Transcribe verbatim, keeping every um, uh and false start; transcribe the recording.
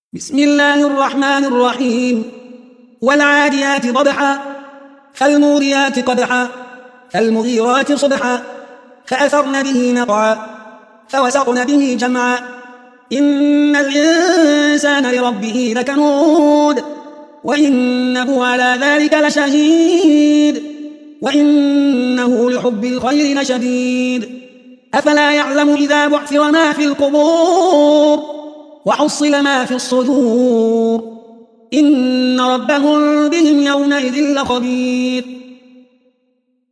بسم الله الرحمن الرحيم والعاديات ضبحا فالموريات قدحا فالمغيرات صبحا فأثرن به نقعا فوسطن به جمعا إن الإنسان لربه لكنود وإنه على ذلك لشهيد وإنه لحب الخير لشديد أفلا يعلم إذا بعثر ما في القبور وحصل ما في الصدور إن ربهم بهم يومئذ لخبير